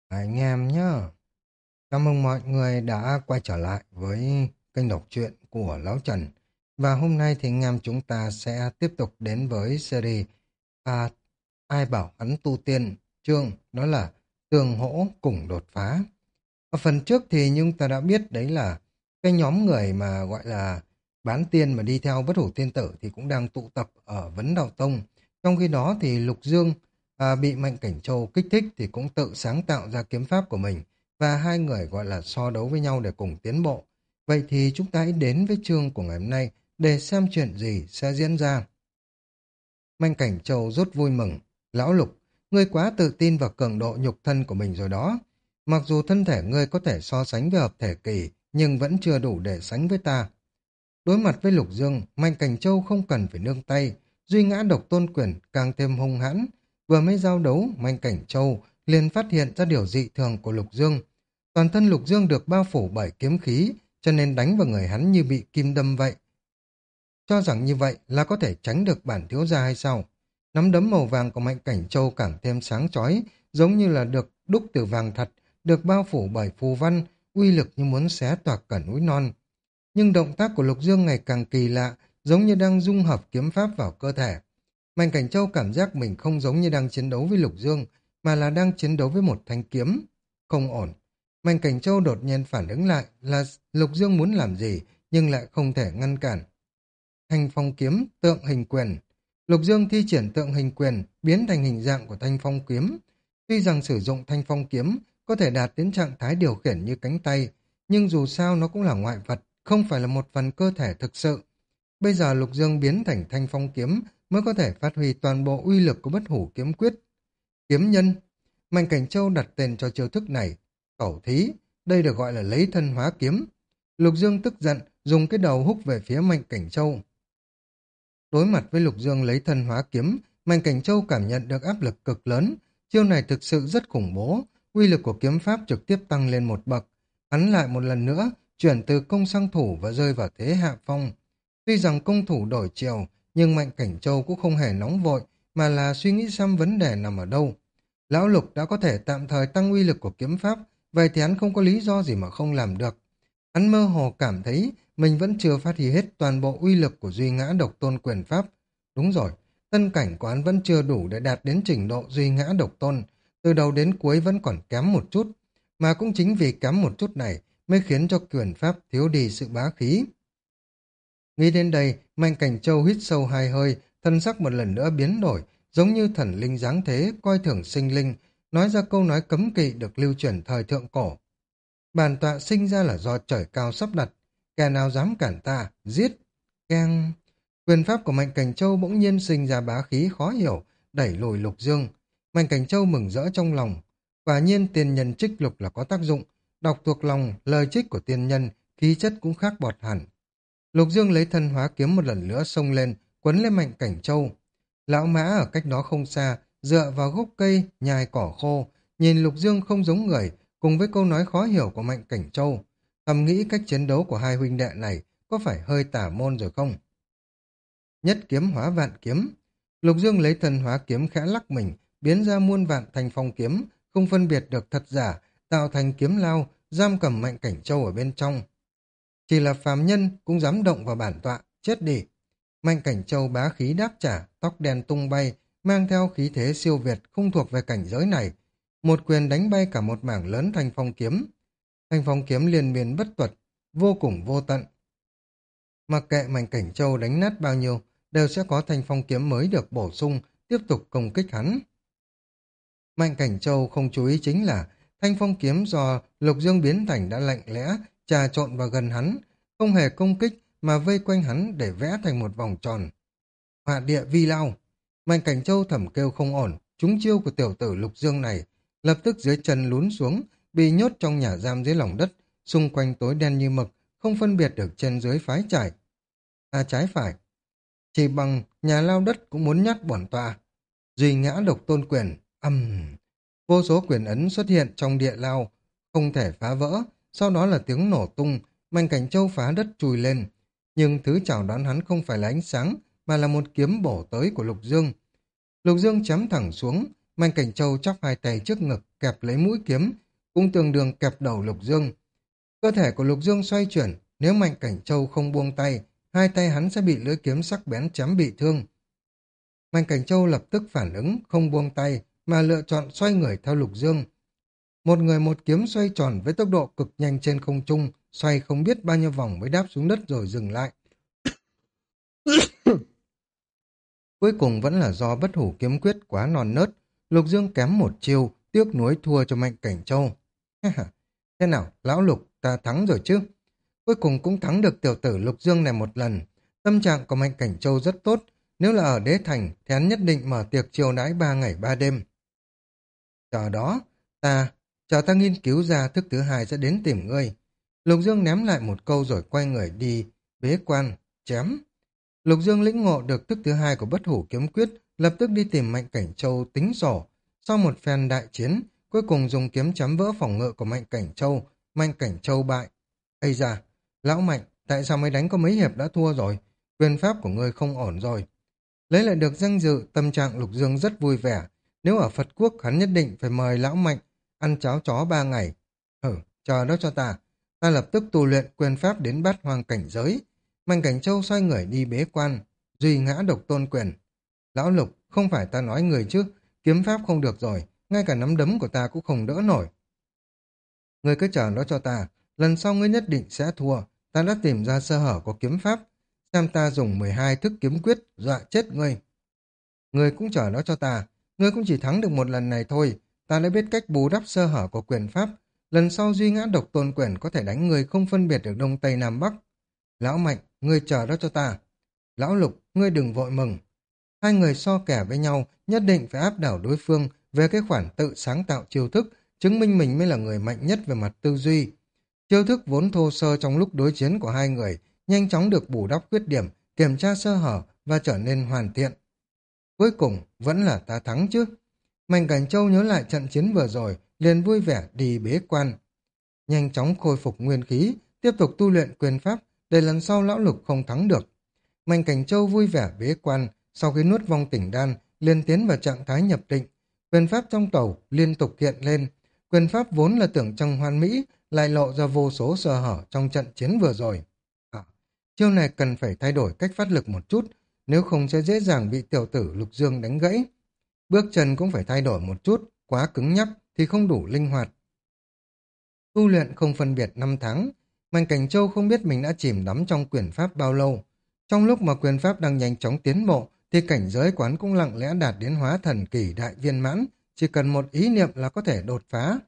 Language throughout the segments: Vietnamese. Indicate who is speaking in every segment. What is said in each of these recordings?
Speaker 1: Anh em nhá. Chào mừng mọi người đã quay trở lại với kênh đọc truyện của Lão Trần. Và hôm nay thì anh em chúng ta sẽ tiếp tục đến với series à, Ai bảo hắn tu tiên, chương đó là Tường hỗ cùng đột phá. Ở phần trước thì chúng ta đã biết đấy là cái nhóm người mà gọi là bán tiên mà đi theo bất hủ tiên tử thì cũng đang tụ tập ở Vấn Đạo Tông. Trong khi đó thì Lục Dương bị Mạnh Cảnh Châu kích thích thì cũng tự sáng tạo ra kiếm pháp của mình và hai người gọi là so đấu với nhau để cùng tiến bộ. Vậy thì chúng ta hãy đến với chương của ngày hôm nay để xem chuyện gì sẽ diễn ra. Mạnh Cảnh Châu rất vui mừng. Lão Lục, ngươi quá tự tin vào cường độ nhục thân của mình rồi đó. Mặc dù thân thể ngươi có thể so sánh với hợp thể kỳ, nhưng vẫn chưa đủ để sánh với ta. Đối mặt với Lục Dương, Mạnh Cảnh Châu không cần phải nương tay. Duy ngã độc tôn quyền càng thêm hung hãn. Vừa mới giao đấu, Mạnh Cảnh Châu liền phát hiện ra điều dị thường của Lục Dương. Toàn thân Lục Dương được bao phủ bởi kiếm khí, cho nên đánh vào người hắn như bị kim đâm vậy. Cho rằng như vậy là có thể tránh được bản thiếu gia hay sao? Nắm đấm màu vàng của Mạnh Cảnh Châu càng thêm sáng chói, giống như là được đúc từ vàng thật, được bao phủ bởi phù văn, uy lực như muốn xé toạc cả núi non. Nhưng động tác của Lục Dương ngày càng kỳ lạ, giống như đang dung hợp kiếm pháp vào cơ thể. Mạnh Cảnh Châu cảm giác mình không giống như đang chiến đấu với Lục Dương, mà là đang chiến đấu với một thanh kiếm. Không ổn. Mạnh Cảnh Châu đột nhiên phản ứng lại là Lục Dương muốn làm gì, nhưng lại không thể ngăn cản. Thanh phong kiếm, tượng hình quyền. Lục Dương thi triển tượng hình quyền, biến thành hình dạng của thanh phong kiếm. Tuy rằng sử dụng thanh phong kiếm có thể đạt đến trạng thái điều khiển như cánh tay, nhưng dù sao nó cũng là ngoại vật, không phải là một phần cơ thể thực sự. Bây giờ Lục Dương biến thành thanh phong kiếm mới có thể phát huy toàn bộ uy lực của bất hủ kiếm quyết. Kiếm nhân. Mạnh Cảnh Châu đặt tên cho chiêu thức này. Cẩu thí, đây được gọi là lấy thân hóa kiếm. Lục Dương tức giận, dùng cái đầu húc về phía Mạnh Cảnh Châu. Đối mặt với Lục Dương lấy thân hóa kiếm, Mạnh Cảnh Châu cảm nhận được áp lực cực lớn. Chiêu này thực sự rất khủng bố, uy lực của kiếm pháp trực tiếp tăng lên một bậc. Hắn lại một lần nữa, chuyển từ công sang thủ và rơi vào thế hạ phong. Tuy rằng công thủ đổi chiều, nhưng Mạnh Cảnh Châu cũng không hề nóng vội, mà là suy nghĩ xem vấn đề nằm ở đâu. Lão Lục đã có thể tạm thời tăng uy lực của kiếm pháp, vậy thì hắn không có lý do gì mà không làm được. Hắn mơ hồ cảm thấy mình vẫn chưa phát huy hết toàn bộ uy lực của duy ngã độc tôn quyền pháp. Đúng rồi, tân cảnh của hắn vẫn chưa đủ để đạt đến trình độ duy ngã độc tôn, từ đầu đến cuối vẫn còn kém một chút. Mà cũng chính vì kém một chút này mới khiến cho quyền pháp thiếu đi sự bá khí. Nghĩ đến đây, Mạnh Cảnh Châu hít sâu hai hơi, thân sắc một lần nữa biến đổi, giống như thần linh giáng thế, coi thường sinh linh, nói ra câu nói cấm kỵ được lưu truyền thời thượng cổ. Bản tọa sinh ra là do trời cao sắp đặt, kẻ nào dám cản ta, giết. Keng. Quyền pháp của Mạnh Cảnh Châu bỗng nhiên sinh ra bá khí khó hiểu, đẩy lùi Lục Dương. Mạnh Cảnh Châu mừng rỡ trong lòng. Quả nhiên tiên nhân trích lục là có tác dụng, đọc thuộc lòng lời trích của tiên nhân, khí chất cũng khác bọt hẳn. Lục Dương lấy thân hóa kiếm một lần nữa xông lên, quấn lên Mạnh Cảnh Châu. Lão Mã ở cách đó không xa, dựa vào gốc cây, nhai cỏ khô, nhìn Lục Dương không giống người, cùng với câu nói khó hiểu của Mạnh Cảnh Châu. Thầm nghĩ cách chiến đấu của hai huynh đệ này có phải hơi tả môn rồi không? Nhất kiếm hóa vạn kiếm. Lục Dương lấy thân hóa kiếm khẽ lắc mình, biến ra muôn vạn thành phong kiếm, không phân biệt được thật giả, tạo thành kiếm lao, giam cầm Mạnh Cảnh Châu ở bên trong. Chỉ là phàm nhân cũng dám động vào bản tọa, chết đi. Mạnh Cảnh Châu bá khí đáp trả, tóc đen tung bay, mang theo khí thế siêu việt không thuộc về cảnh giới này. Một quyền đánh bay cả một mảng lớn thanh phong kiếm. Thanh phong kiếm liên miên bất tuật, vô cùng vô tận. Mặc kệ Mạnh Cảnh Châu đánh nát bao nhiêu, đều sẽ có thanh phong kiếm mới được bổ sung, tiếp tục công kích hắn. Mạnh Cảnh Châu không chú ý chính là thanh phong kiếm do Lục Dương biến thành đã lạnh lẽ, trà trộn vào gần hắn, không hề công kích mà vây quanh hắn để vẽ thành một vòng tròn. Họa địa vi lao. Mạnh Cảnh Châu thầm kêu không ổn, trúng chiêu của tiểu tử Lục Dương này, lập tức dưới chân lún xuống, bị nhốt trong nhà giam dưới lòng đất, xung quanh tối đen như mực, không phân biệt được trên dưới phái trải. Trái phải, chỉ bằng nhà lao đất cũng muốn nhát bổn tọa. Duy ngã độc tôn quyền, vô số quyền ấn xuất hiện trong địa lao, không thể phá vỡ, sau đó là tiếng nổ tung, Mạnh Cảnh Châu phá đất chui lên. Nhưng thứ chào đón hắn không phải là ánh sáng, mà là một kiếm bổ tới của Lục Dương. Lục Dương chém thẳng xuống, Mạnh Cảnh Châu chắp hai tay trước ngực, kẹp lấy mũi kiếm, cũng tương đương kẹp đầu Lục Dương. Cơ thể của Lục Dương xoay chuyển, nếu Mạnh Cảnh Châu không buông tay, hai tay hắn sẽ bị lưỡi kiếm sắc bén chém bị thương. Mạnh Cảnh Châu lập tức phản ứng, không buông tay, mà lựa chọn xoay người theo Lục Dương. Một người một kiếm xoay tròn với tốc độ cực nhanh trên không trung, xoay không biết bao nhiêu vòng mới đáp xuống đất rồi dừng lại. Cuối cùng vẫn là do bất hủ kiếm quyết quá non nớt, Lục Dương kém một chiêu, tiếc nuối thua cho Mạnh Cảnh Châu. Thế nào, lão Lục, ta thắng rồi chứ? Cuối cùng cũng thắng được tiểu tử Lục Dương này một lần. Tâm trạng của Mạnh Cảnh Châu rất tốt, nếu là ở Đế Thành thì hắn nhất định mở tiệc chiêu đãi 3 ngày 3 đêm. Chờ đó, chờ ta nghiên cứu ra thức thứ hai sẽ đến tìm ngươi. Lục Dương ném lại một câu rồi quay người đi, bế quan, chém. Lục Dương lĩnh ngộ được thức thứ hai của bất hủ kiếm quyết, lập tức đi tìm Mạnh Cảnh Châu tính sổ. Sau một phen đại chiến, cuối cùng dùng kiếm chém vỡ phòng ngự của Mạnh Cảnh Châu bại. Ây da, lão Mạnh, tại sao mới đánh có mấy hiệp đã thua rồi? Quyền pháp của ngươi không ổn rồi. Lấy lại được danh dự, tâm trạng Lục Dương rất vui vẻ. Nếu ở Phật Quốc, hắn nhất định phải mời lão Mạnh ăn cháo chó 3 ngày. Chờ đó cho ta. Ta lập tức tu luyện quyền pháp đến bát hoang cảnh giới. Mạnh Cảnh Châu xoay người đi bế quan, duy ngã độc tôn quyền. Lão Lục, không phải ta nói người chứ, kiếm pháp không được rồi, ngay cả nắm đấm của ta cũng không đỡ nổi. Ngươi cứ chờ đó cho ta, lần sau ngươi nhất định sẽ thua, ta đã tìm ra sơ hở của kiếm pháp, xem ta dùng 12 thức kiếm quyết dọa chết ngươi. Ngươi cũng chờ đó cho ta, ngươi cũng chỉ thắng được một lần này thôi, ta đã biết cách bù đắp sơ hở của quyền pháp, lần sau duy ngã độc tôn quyền có thể đánh ngươi không phân biệt được Đông Tây Nam Bắc. Lão Mạnh, ngươi chờ đó cho ta. Lão Lục, ngươi đừng vội mừng. Hai người so kẻ với nhau, nhất định phải áp đảo đối phương về cái khoản tự sáng tạo chiêu thức, chứng minh mình mới là người mạnh nhất về mặt tư duy. Chiêu thức vốn thô sơ trong lúc đối chiến của hai người, nhanh chóng được bù đắp khuyết điểm, kiểm tra sơ hở và trở nên hoàn thiện. Cuối cùng, vẫn là ta thắng chứ. Mạnh Cảnh Châu nhớ lại trận chiến vừa rồi, liền vui vẻ đi bế quan. Nhanh chóng khôi phục nguyên khí, tiếp tục tu luyện quyền pháp, để lần sau lão Lục không thắng được. Mạnh Cảnh Châu vui vẻ bế quan, sau khi nuốt vong tỉnh đan, liền tiến vào trạng thái nhập định. Quyền pháp trong tàu liên tục hiện lên. Quyền pháp vốn là tưởng trưng hoàn mỹ, lại lộ ra vô số sơ hở trong trận chiến vừa rồi. Chiêu này cần phải thay đổi cách phát lực một chút, nếu không sẽ dễ dàng bị tiểu tử Lục Dương đánh gãy. Bước chân cũng phải thay đổi một chút, quá cứng nhắc thì không đủ linh hoạt. Tu luyện không phân biệt năm tháng, Mạnh Cảnh Châu không biết mình đã chìm đắm trong quyền pháp bao lâu. Trong lúc mà quyền pháp đang nhanh chóng tiến bộ, thì cảnh giới quán cũng lặng lẽ đạt đến hóa thần kỳ đại viên mãn, chỉ cần một ý niệm là có thể đột phá.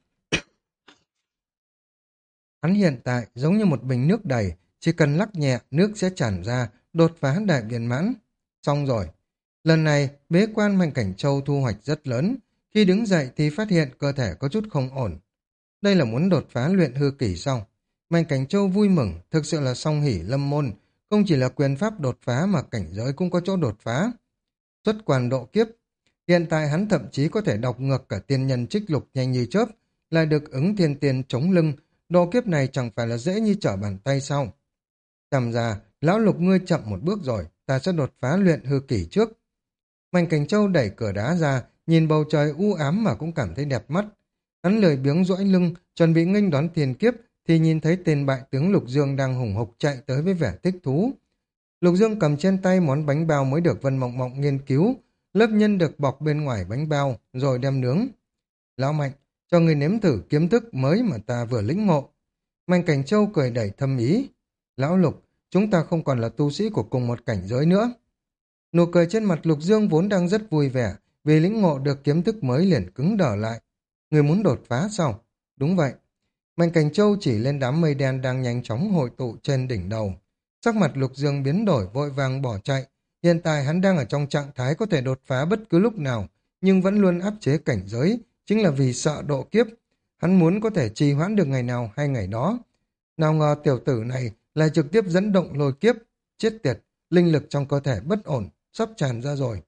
Speaker 1: Hắn hiện tại giống như một bình nước đầy, chỉ cần lắc nhẹ, nước sẽ tràn ra, đột phá đại viên mãn. Xong rồi. Lần này, bế quan Mạnh Cảnh Châu thu hoạch rất lớn. Khi đứng dậy thì phát hiện cơ thể có chút không ổn. Đây là muốn đột phá luyện hư kỳ xong. Mạnh Cảnh Châu vui mừng, thực sự là song hỷ lâm môn. Không chỉ là quyền pháp đột phá mà cảnh giới cũng có chỗ đột phá. Xuất quan độ kiếp. Hiện tại hắn thậm chí có thể đọc ngược cả tiên nhân trích lục nhanh như chớp, lại được ứng thiên tiên chống lưng. Độ kiếp này chẳng phải là dễ như trở bàn tay sao. Xem ra, lão Lục ngươi chậm một bước rồi, ta sẽ đột phá luyện hư kỳ trước. Mạnh Cảnh Châu đẩy cửa đá ra, nhìn bầu trời u ám mà cũng cảm thấy đẹp mắt. Hắn lười biếng duỗi lưng, chuẩn bị nghênh đón thiên kiếp, thì nhìn thấy tên bại tướng Lục Dương đang hùng hục chạy tới với vẻ thích thú. Lục Dương cầm trên tay món bánh bao mới được Vân Mộng Mộng nghiên cứu, lớp nhân được bọc bên ngoài bánh bao, rồi đem nướng. Lão Mạnh, cho người nếm thử kiếm thức mới mà ta vừa lĩnh ngộ. Mạnh Cảnh Châu cười đẩy thâm ý. Lão Lục, chúng ta không còn là tu sĩ của cùng một cảnh giới nữa. Nụ cười trên mặt Lục Dương vốn đang rất vui vẻ, vì lĩnh ngộ được kiếm thức mới liền cứng đờ lại. Người muốn đột phá sao? Đúng vậy. Mạnh Cảnh Châu chỉ lên đám mây đen đang nhanh chóng hội tụ trên đỉnh đầu. Sắc mặt Lục Dương biến đổi vội vàng bỏ chạy. Hiện tại hắn đang ở trong trạng thái có thể đột phá bất cứ lúc nào, nhưng vẫn luôn áp chế cảnh giới, chính là vì sợ độ kiếp. Hắn muốn có thể trì hoãn được ngày nào hay ngày đó. Nào ngờ tiểu tử này lại trực tiếp dẫn động lôi kiếp. Chết tiệt, linh lực trong cơ thể bất ổn, sắp tràn ra rồi.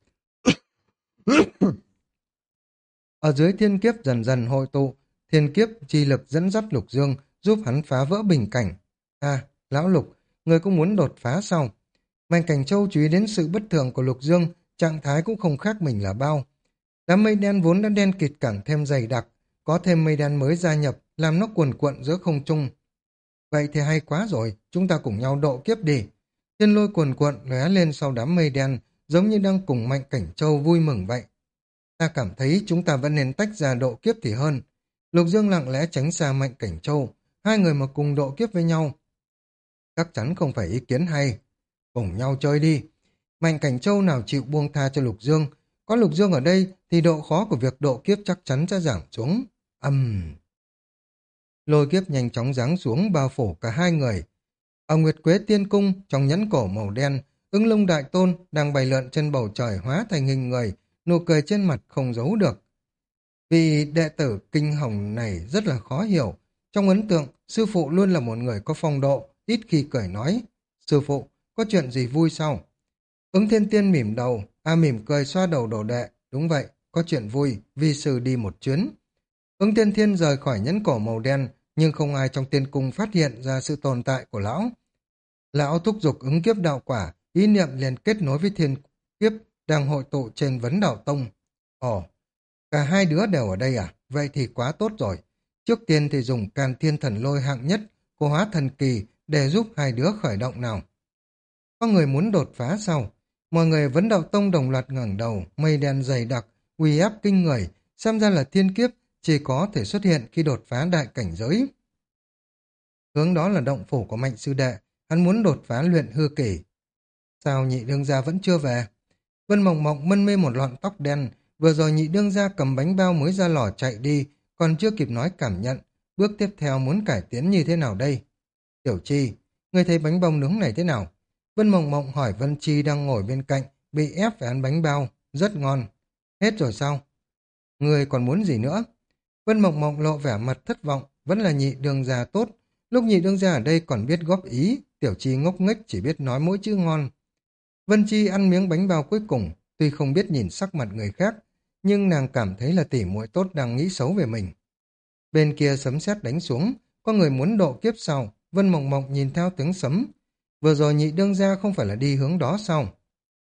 Speaker 1: Ở dưới thiên kiếp dần dần hội tụ, thiên kiếp chi lực dẫn dắt Lục Dương, giúp hắn phá vỡ bình cảnh. Lão Lục, người cũng muốn đột phá sao? Mạnh Cảnh Châu chú ý đến sự bất thường của Lục Dương, trạng thái cũng không khác mình là bao. Đám mây đen vốn đã đen kịt càng thêm dày đặc, có thêm mây đen mới gia nhập, làm nó cuồn cuộn giữa không trung. Vậy thì hay quá rồi, chúng ta cùng nhau độ kiếp đi. Thiên lôi cuồn cuộn lóe lên sau đám mây đen, giống như đang cùng Mạnh Cảnh Châu vui mừng vậy. Ta cảm thấy chúng ta vẫn nên tách ra độ kiếp thì hơn. Lục Dương lặng lẽ tránh xa Mạnh Cảnh Châu, hai người mà cùng độ kiếp với nhau. Chắc chắn không phải ý kiến hay. Cùng nhau chơi đi. Mạnh Cảnh Châu nào chịu buông tha cho Lục Dương. Có Lục Dương ở đây thì độ khó của việc độ kiếp chắc chắn sẽ giảm xuống. Lôi kiếp nhanh chóng giáng xuống bao phủ cả hai người. Ở Nguyệt Quế Tiên Cung, trong nhẫn cổ màu đen, Ưng Lung Đại Tôn đang bày lượn trên bầu trời hóa thành hình người, nụ cười trên mặt không giấu được. Vì đệ tử kinh hồng này rất là khó hiểu. Trong ấn tượng, sư phụ luôn là một người có phong độ, ít khi cười nói. Sư phụ, có chuyện gì vui sao? Ứng Thiên Tiên mỉm đầu, mỉm cười xoa đầu đồ đệ. Đúng vậy, có chuyện vui, vi sư đi một chuyến. Ứng Thiên Thiên rời khỏi nhẫn cổ màu đen, nhưng không ai trong tiên cung phát hiện ra sự tồn tại của lão. Lão thúc giục ứng kiếp đạo quả, ý niệm liền kết nối với thiên kiếp đang hội tụ trên vấn đạo tông. Ồ, cả hai đứa đều ở đây à? Vậy thì quá tốt rồi. Trước tiên thì dùng Càn Thiên Thần Lôi hạng nhất của Hóa Thần Kỳ để giúp hai đứa khởi động nào. Có người muốn đột phá sau. Mọi người vấn đạo tông đồng loạt ngẩng đầu, mây đen dày đặc, uy áp kinh người, xem ra là thiên kiếp chỉ có thể xuất hiện khi đột phá đại cảnh giới. Hướng đó là động phủ của Mạnh sư đệ, hắn muốn đột phá luyện hư kỳ. Sao nhị đương gia vẫn chưa về? Vân Mộng Mộng mân mê một lọn tóc đen, vừa rồi nhị đương gia cầm bánh bao mới ra lò chạy đi, còn chưa kịp nói cảm nhận, bước tiếp theo muốn cải tiến như thế nào đây? Tiểu Chi, ngươi thấy bánh bông nướng này thế nào? Vân Mộng Mộng hỏi Vân Chi đang ngồi bên cạnh, bị ép phải ăn bánh bao, rất ngon. Hết rồi sao? Ngươi còn muốn gì nữa? Vân Mộng Mộng lộ vẻ mặt thất vọng, vẫn là nhị đương gia tốt. Lúc nhị đương gia ở đây còn biết góp ý, Tiểu Chi ngốc nghếch chỉ biết nói mỗi chữ ngon. Vân Chi ăn miếng bánh bao cuối cùng, tuy không biết nhìn sắc mặt người khác, nhưng nàng cảm thấy là tỷ muội tốt đang nghĩ xấu về mình. Bên kia sấm sét đánh xuống, có người muốn độ kiếp sau, Vân Mộng Mộng nhìn theo tiếng sấm. Vừa rồi nhị đương gia không phải là đi hướng đó sao?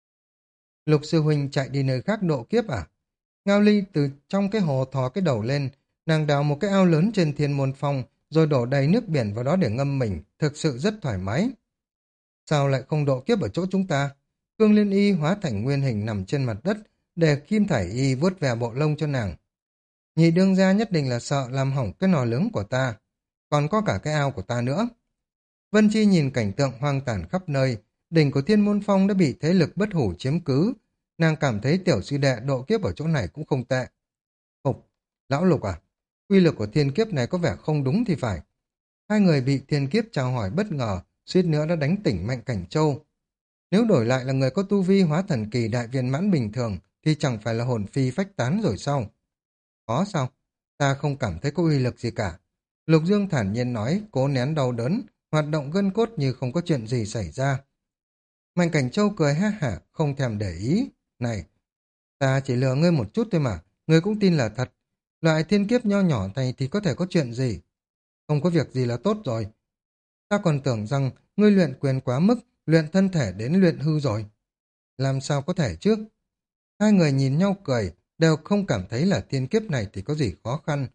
Speaker 1: Lục sư huynh chạy đi nơi khác độ kiếp à? Ngao Ly từ trong cái hồ thò cái đầu lên, nàng đào một cái ao lớn trên Thiên Môn Phong, rồi đổ đầy nước biển vào đó để ngâm mình, thực sự rất thoải mái. Sao lại không độ kiếp ở chỗ chúng ta? Cương Liên Y hóa thành nguyên hình nằm trên mặt đất, để Kim Thải Y vuốt về bộ lông cho nàng. Nhị đương gia nhất định là sợ làm hỏng cái nò nướng của ta, còn có cả cái ao của ta nữa. Vân Chi nhìn cảnh tượng hoang tàn khắp nơi, đỉnh của Thiên Môn Phong đã bị thế lực bất hủ chiếm cứ. Nàng cảm thấy tiểu sư đệ độ kiếp ở chỗ này cũng không tệ. Phục, lão Lục à, quy lực của thiên kiếp này có vẻ không đúng thì phải. Hai người bị thiên kiếp chào hỏi bất ngờ, suýt nữa đã đánh tỉnh Mạnh Cảnh Châu. Nếu đổi lại là người có tu vi hóa thần kỳ đại viên mãn bình thường, thì chẳng phải là hồn phi phách tán rồi sao? Có sao? Ta không cảm thấy có uy lực gì cả. Lục Dương thản nhiên nói, cố nén đau đớn, hoạt động gân cốt như không có chuyện gì xảy ra. Mạnh Cảnh Châu cười ha hả, không thèm để ý. Này, ta chỉ lừa ngươi một chút thôi mà, ngươi cũng tin là thật. Loại thiên kiếp nho nhỏ này thì có thể có chuyện gì? Không có việc gì là tốt rồi. Ta còn tưởng rằng ngươi luyện quyền quá mức, luyện thân thể đến luyện hư rồi. Làm sao có thể chứ? Hai người nhìn nhau cười, đều không cảm thấy là thiên kiếp này thì có gì khó khăn.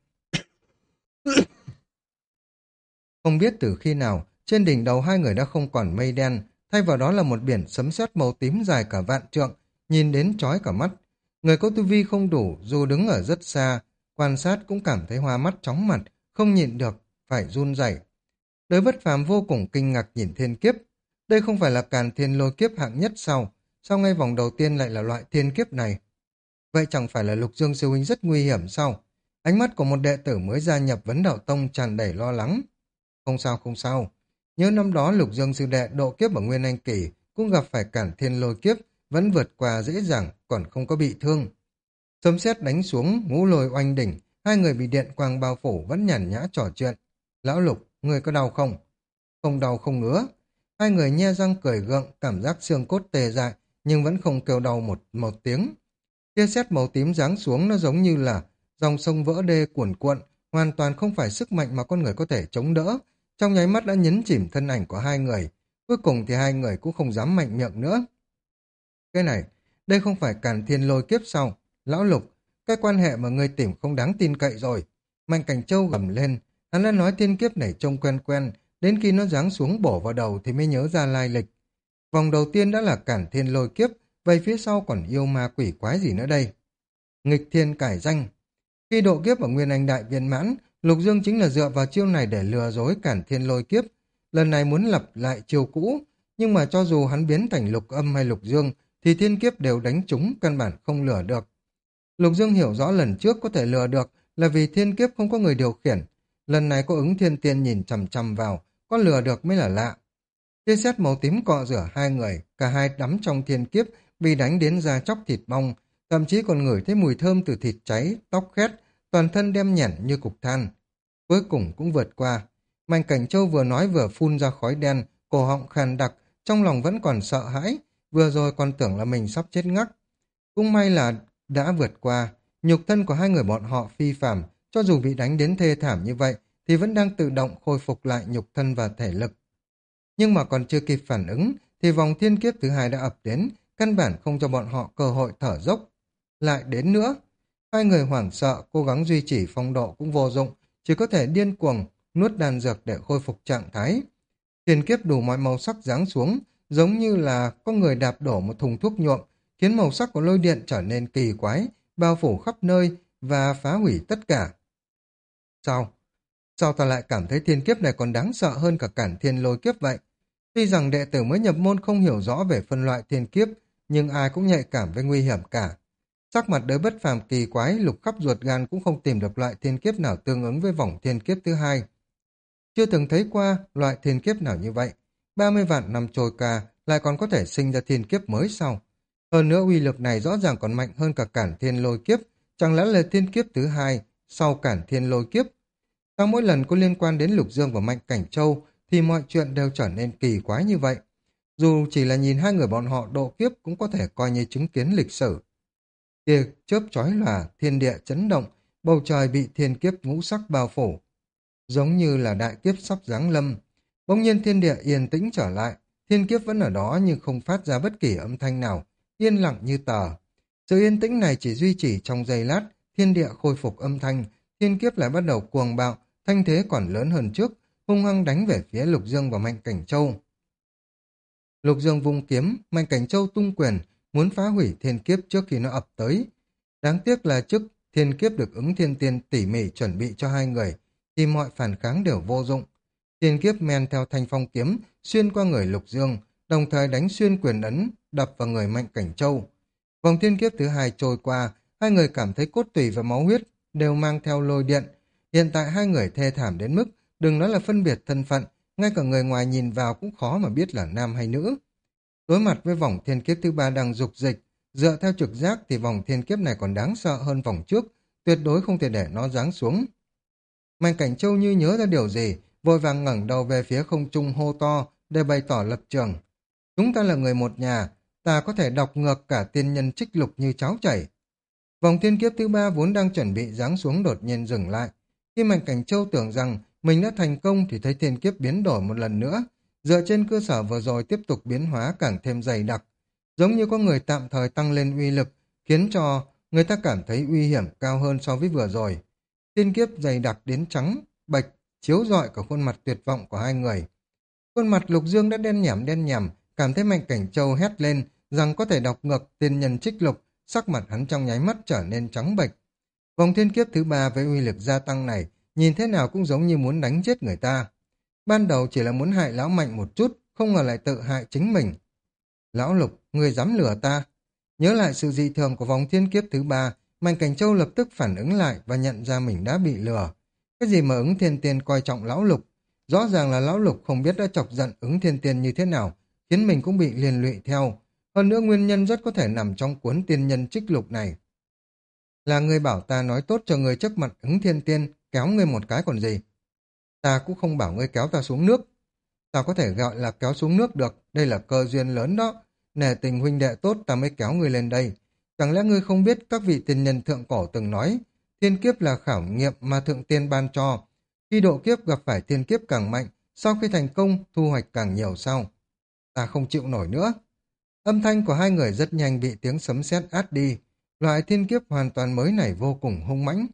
Speaker 1: Không biết từ khi nào, trên đỉnh đầu hai người đã không còn mây đen, thay vào đó là một biển sấm sét màu tím dài cả vạn trượng, nhìn đến chói cả mắt. Người có tu vi không đủ, dù đứng ở rất xa, quan sát cũng cảm thấy hoa mắt chóng mặt, không nhịn được, phải run rẩy. Đới Bất Phàm vô cùng kinh ngạc nhìn thiên kiếp. Đây không phải là Càn Thiên Lôi kiếp hạng nhất sao ngay vòng đầu tiên lại là loại thiên kiếp này? Vậy chẳng phải là Lục Dương sư huynh rất nguy hiểm sao? Ánh mắt của một đệ tử mới gia nhập Vấn Đạo Tông tràn đầy lo lắng. Không sao không sao. Nhớ năm đó Lục Dương sư đệ độ kiếp ở Nguyên Anh Kỳ cũng gặp phải Càn Thiên Lôi kiếp, vẫn vượt qua dễ dàng, còn không có bị thương. Sấm sét đánh xuống, ngũ lôi oanh đỉnh, hai người bị điện quang bao phủ vẫn nhàn nhã trò chuyện. Lão Lục, người có đau không? Không đau không ngứa. Hai người nhe răng cười gượng, cảm giác xương cốt tê dại, nhưng vẫn không kêu đau một tiếng. Tia sét màu tím giáng xuống nó giống như là dòng sông vỡ đê cuồn cuộn, hoàn toàn không phải sức mạnh mà con người có thể chống đỡ. Trong nháy mắt đã nhấn chìm thân ảnh của hai người. Cuối cùng thì hai người cũng không dám mạnh miệng nữa. Cái này, đây không phải Càn Thiên Lôi kiếp sao? Lão Lục, cái quan hệ mà ngươi tìm không đáng tin cậy rồi. Mạnh Cảnh Châu gầm lên, hắn đã nói thiên kiếp này trông quen quen, đến khi nó giáng xuống bổ vào đầu thì mới nhớ ra lai lịch. Vòng đầu tiên đã là cản thiên lôi kiếp, vậy phía sau còn yêu ma quỷ quái gì nữa đây? Nghịch thiên cải danh. Khi độ kiếp ở Nguyên Anh Đại viên mãn, Lục Dương chính là dựa vào chiêu này để lừa dối cản thiên lôi kiếp. Lần này muốn lặp lại chiêu cũ, nhưng mà cho dù hắn biến thành Lục Âm hay Lục Dương, thì thiên kiếp đều đánh trúng, căn bản không lừa được. Lục Dương hiểu rõ lần trước có thể lừa được là vì thiên kiếp không có người điều khiển. Lần này có ứng thiên tiên nhìn chằm chằm vào, có lừa được mới là lạ. Tia sét màu tím cọ rửa hai người, cả hai đắm trong thiên kiếp, bị đánh đến da chóc thịt bong, thậm chí còn ngửi thấy mùi thơm từ thịt cháy, tóc khét, toàn thân đem nhẵn như cục than. Cuối cùng cũng vượt qua. Mạnh Cảnh Châu vừa nói vừa phun ra khói đen, cổ họng khàn đặc, trong lòng vẫn còn sợ hãi, vừa rồi còn tưởng là mình sắp chết ngắc. Cũng may là đã vượt qua, nhục thân của hai người bọn họ phi phàm, cho dù bị đánh đến thê thảm như vậy, thì vẫn đang tự động khôi phục lại nhục thân và thể lực. Nhưng mà còn chưa kịp phản ứng, thì vòng thiên kiếp thứ hai đã ập đến, căn bản không cho bọn họ cơ hội thở dốc. Lại đến nữa, hai người hoảng sợ, cố gắng duy trì phong độ cũng vô dụng, chỉ có thể điên cuồng, nuốt đan dược để khôi phục trạng thái. Thiên kiếp đủ mọi màu sắc giáng xuống, giống như là có người đạp đổ một thùng thuốc nhuộm, khiến màu sắc của lôi điện trở nên kỳ quái, bao phủ khắp nơi và phá hủy tất cả. Sao? Sao ta lại cảm thấy thiên kiếp này còn đáng sợ hơn cả cản thiên lôi kiếp vậy? Tuy rằng đệ tử mới nhập môn không hiểu rõ về phân loại thiên kiếp, nhưng ai cũng nhạy cảm với nguy hiểm cả. Sắc mặt đới bất phàm kỳ quái, Lục khắp ruột gan cũng không tìm được loại thiên kiếp nào tương ứng với vòng thiên kiếp thứ hai. Chưa từng thấy qua loại thiên kiếp nào như vậy. 30 vạn năm trôi qua, lại còn có thể sinh ra thiên kiếp mới sau. Hơn nữa uy lực này rõ ràng còn mạnh hơn cả cản thiên lôi kiếp, chẳng lẽ là thiên kiếp thứ hai sau cản thiên lôi kiếp. Sau mỗi lần có liên quan đến Lục Dương và Mạnh Cảnh Châu thì mọi chuyện đều trở nên kỳ quái như vậy. Dù chỉ là nhìn hai người bọn họ độ kiếp cũng có thể coi như chứng kiến lịch sử. Kia chớp chói lòa, thiên địa chấn động, bầu trời bị thiên kiếp ngũ sắc bao phủ. Giống như là đại kiếp sắp giáng lâm. Bỗng nhiên thiên địa yên tĩnh trở lại, thiên kiếp vẫn ở đó nhưng không phát ra bất kỳ âm thanh nào, yên lặng như tờ. Sự yên tĩnh này chỉ duy trì trong giây lát, thiên địa khôi phục âm thanh, thiên kiếp lại bắt đầu cuồng bạo, thanh thế còn lớn hơn trước, hung hăng đánh về phía Lục Dương và Mạnh Cảnh Châu. Lục Dương vung kiếm, Mạnh Cảnh Châu tung quyền, muốn phá hủy thiên kiếp trước khi nó ập tới. Đáng tiếc là trước thiên kiếp được ứng thiên tiên tỉ mỉ chuẩn bị cho hai người, thì mọi phản kháng đều vô dụng. Thiên kiếp men theo thanh phong kiếm, xuyên qua người Lục Dương, đồng thời đánh xuyên quyền ấn, đập vào người Mạnh Cảnh Châu. Vòng thiên kiếp thứ hai trôi qua, hai người cảm thấy cốt tủy và máu huyết đều mang theo lôi điện. Hiện tại hai người thê thảm đến mức, đừng nói là phân biệt thân phận, ngay cả người ngoài nhìn vào cũng khó mà biết là nam hay nữ. Đối mặt với vòng thiên kiếp thứ ba đang dục dịch, dựa theo trực giác thì vòng thiên kiếp này còn đáng sợ hơn vòng trước, tuyệt đối không thể để nó giáng xuống. Mạnh Cảnh Châu như nhớ ra điều gì, vội vàng ngẩng đầu về phía không trung hô to để bày tỏ lập trường. Chúng ta là người một nhà, ta có thể đọc ngược cả tiên nhân trích lục như cháo chảy. Vòng thiên kiếp thứ ba vốn đang chuẩn bị giáng xuống đột nhiên dừng lại. Khi Mạnh Cảnh Châu tưởng rằng mình đã thành công thì thấy thiên kiếp biến đổi một lần nữa, dựa trên cơ sở vừa rồi tiếp tục biến hóa càng thêm dày đặc. Giống như có người tạm thời tăng lên uy lực, khiến cho người ta cảm thấy uy hiểm cao hơn so với vừa rồi. Thiên kiếp dày đặc đến trắng, bạch, chiếu rọi cả khuôn mặt tuyệt vọng của hai người. Khuôn mặt Lục Dương đã đen nhằm, cảm thấy Mạnh Cảnh Châu hét lên rằng có thể đọc ngược tiên nhân trích lục, sắc mặt hắn trong nháy mắt trở nên trắng bệch. Vòng thiên kiếp thứ ba với uy lực gia tăng này, nhìn thế nào cũng giống như muốn đánh chết người ta. Ban đầu chỉ là muốn hại lão Mạnh một chút, không ngờ lại tự hại chính mình. Lão Lục, người dám lừa ta. Nhớ lại sự dị thường của vòng thiên kiếp thứ ba, Mạnh Cảnh Châu lập tức phản ứng lại và nhận ra mình đã bị lừa. Cái gì mà ứng thiên tiên coi trọng lão Lục? Rõ ràng là lão Lục không biết đã chọc giận ứng thiên tiên như thế nào, khiến mình cũng bị liên lụy theo. Hơn nữa nguyên nhân rất có thể nằm trong cuốn tiên nhân trích lục này. Là người bảo ta nói tốt cho người trước mặt ứng thiên tiên, kéo ngươi một cái còn gì. Ta cũng không bảo ngươi kéo ta xuống nước. Ta có thể gọi là kéo xuống nước được, đây là cơ duyên lớn đó. Nể tình huynh đệ tốt ta mới kéo ngươi lên đây. Chẳng lẽ ngươi không biết các vị tiên nhân thượng cổ từng nói, thiên kiếp là khảo nghiệm mà thượng tiên ban cho. Khi độ kiếp gặp phải thiên kiếp càng mạnh, sau khi thành công thu hoạch càng nhiều sau. Ta không chịu nổi nữa. Âm thanh của hai người rất nhanh bị tiếng sấm sét át đi. Loại thiên kiếp hoàn toàn mới này vô cùng hung mãnh.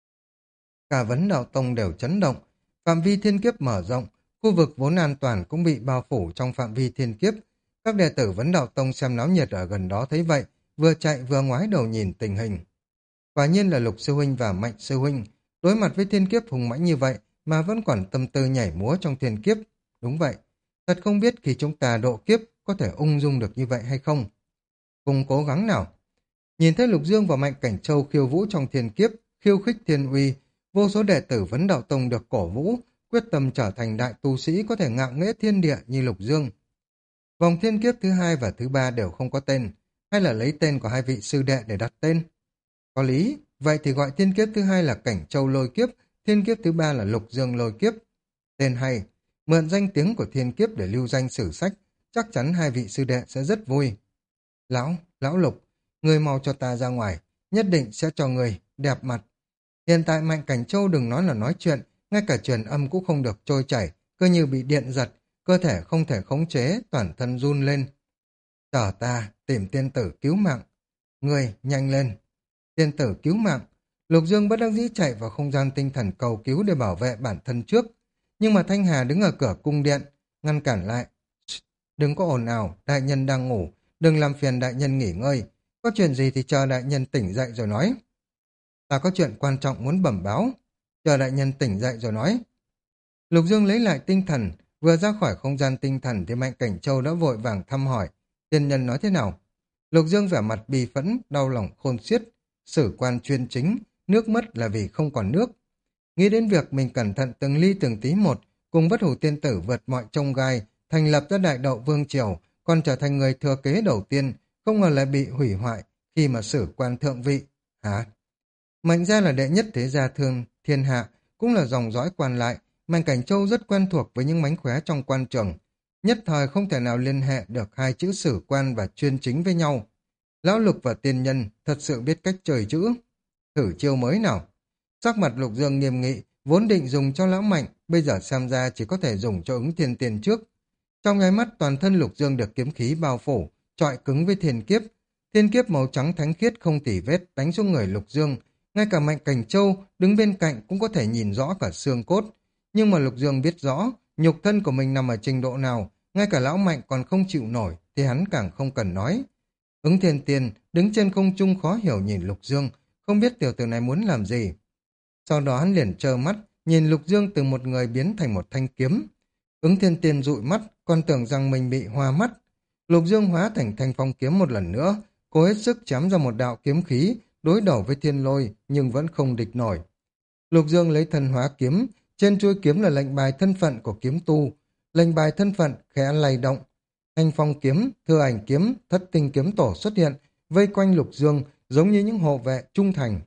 Speaker 1: Cả vấn đạo tông đều chấn động, phạm vi thiên kiếp mở rộng, khu vực vốn an toàn cũng bị bao phủ trong phạm vi thiên kiếp. Các đệ tử vấn đạo tông xem náo nhiệt ở gần đó thấy vậy, vừa chạy vừa ngoái đầu nhìn tình hình. Quả nhiên là Lục sư huynh và Mạnh sư huynh, đối mặt với thiên kiếp hùng mãnh như vậy mà vẫn còn tâm tư nhảy múa trong thiên kiếp. Đúng vậy, thật không biết khi chúng ta độ kiếp có thể ung dung được như vậy hay không. Cùng cố gắng nào. Nhìn thấy Lục Dương và Mạnh Cảnh Châu khiêu vũ trong thiên kiếp, khiêu khích thiên uy, vô số đệ tử vấn đạo tông được cổ vũ, quyết tâm trở thành đại tu sĩ có thể ngạo nghễ thiên địa như Lục Dương. Vòng thiên kiếp thứ hai và thứ ba đều không có tên, hay là lấy tên của hai vị sư đệ để đặt tên. Có lý, vậy thì gọi thiên kiếp thứ hai là Cảnh Châu lôi kiếp, thiên kiếp thứ ba là Lục Dương lôi kiếp. Tên hay, mượn danh tiếng của thiên kiếp để lưu danh sử sách, chắc chắn hai vị sư đệ sẽ rất vui. Lão Lục, người mau cho ta ra ngoài, nhất định sẽ cho người đẹp mặt. Hiện tại Mạnh Cảnh Châu đừng nói là nói chuyện, ngay cả truyền âm cũng không được trôi chảy, cơ như bị điện giật, cơ thể không thể khống chế, toàn thân run lên. Chờ ta, tìm tiên tử cứu mạng. Người, nhanh lên. Tiên tử cứu mạng. Lục Dương bất đắc dĩ chạy vào không gian tinh thần cầu cứu để bảo vệ bản thân trước. Nhưng mà Thanh Hà đứng ở cửa cung điện, ngăn cản lại. Đừng có ồn ào, đại nhân đang ngủ, đừng làm phiền đại nhân nghỉ ngơi. Có chuyện gì thì chờ đại nhân tỉnh dậy rồi nói. Ta có chuyện quan trọng muốn bẩm báo. Chờ đại nhân tỉnh dậy rồi nói. Lục Dương lấy lại tinh thần, vừa ra khỏi không gian tinh thần thì Mạnh Cảnh Châu đã vội vàng thăm hỏi. Tiên nhân nói thế nào? Lục Dương vẻ mặt bi phẫn, đau lòng khôn xiết. Sử quan chuyên chính, nước mất là vì không còn nước. Nghĩ đến việc mình cẩn thận từng ly từng tí một, cùng Bất Hủ tiên tử vượt mọi chông gai, thành lập ra Đại Đậu Vương Triều, còn trở thành người thừa kế đầu tiên, không ngờ lại bị hủy hoại khi mà Sử quan thượng vị. Hả? Mạnh gia là đệ nhất thế gia thương thiên hạ, cũng là dòng dõi quan lại. Mạnh Cảnh Châu rất quen thuộc với những mánh khóe trong quan trường. Nhất thời không thể nào liên hệ được hai chữ sử quan và chuyên chính với nhau. Lão Lục và tiên nhân thật sự biết cách chơi chữ. Thử chiêu mới nào. Sắc mặt Lục Dương nghiêm nghị, vốn định dùng cho lão Mạnh, bây giờ xem ra chỉ có thể dùng cho ứng thiên tiền trước. Trong nháy mắt toàn thân Lục Dương được kiếm khí bao phủ, chọi cứng với thiên kiếp. Thiên kiếp màu trắng thánh khiết không tỉ vết đánh xuống người Lục Dương. Ngay cả Mạnh Cảnh Châu đứng bên cạnh cũng có thể nhìn rõ cả xương cốt. Nhưng mà Lục Dương biết rõ, nhục thân của mình nằm ở trình độ nào, ngay cả lão Mạnh còn không chịu nổi, thì hắn càng không cần nói. Ứng Thiên Tiên đứng trên không trung khó hiểu nhìn Lục Dương, không biết tiểu tử này muốn làm gì. Sau đó hắn liền trơ mắt, nhìn Lục Dương từ một người biến thành một thanh kiếm. Ứng Thiên Tiên dụi mắt, còn tưởng rằng mình bị hoa mắt. Lục Dương hóa thành thanh phong kiếm một lần nữa, cố hết sức chém ra một đạo kiếm khí, đối đầu với thiên lôi, nhưng vẫn không địch nổi. Lục Dương lấy thân hóa kiếm, trên chuôi kiếm là lệnh bài thân phận của kiếm tu. Lệnh bài thân phận khẽ lay động. Thanh phong kiếm, thừa ảnh kiếm, thất tinh kiếm tổ xuất hiện, vây quanh Lục Dương, giống như những hộ vệ trung thành.